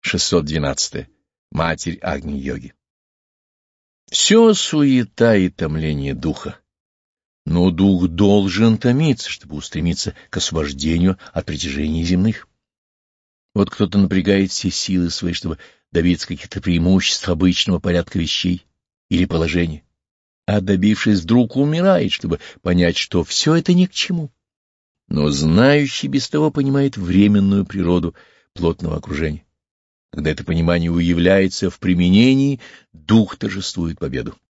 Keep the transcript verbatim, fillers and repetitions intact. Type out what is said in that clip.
шестьсот двенадцать. Матерь Агни-йоги. Все суета и томление духа, но дух должен томиться, чтобы устремиться к освобождению от притяжений земных. Вот кто-то напрягает все силы свои, чтобы добиться каких-то преимуществ обычного порядка вещей или положения, а добившись, вдруг умирает, чтобы понять, что все это ни к чему. Но знающий без того понимает временную природу плотного окружения. Когда это понимание уявляется в применении, дух торжествует победу.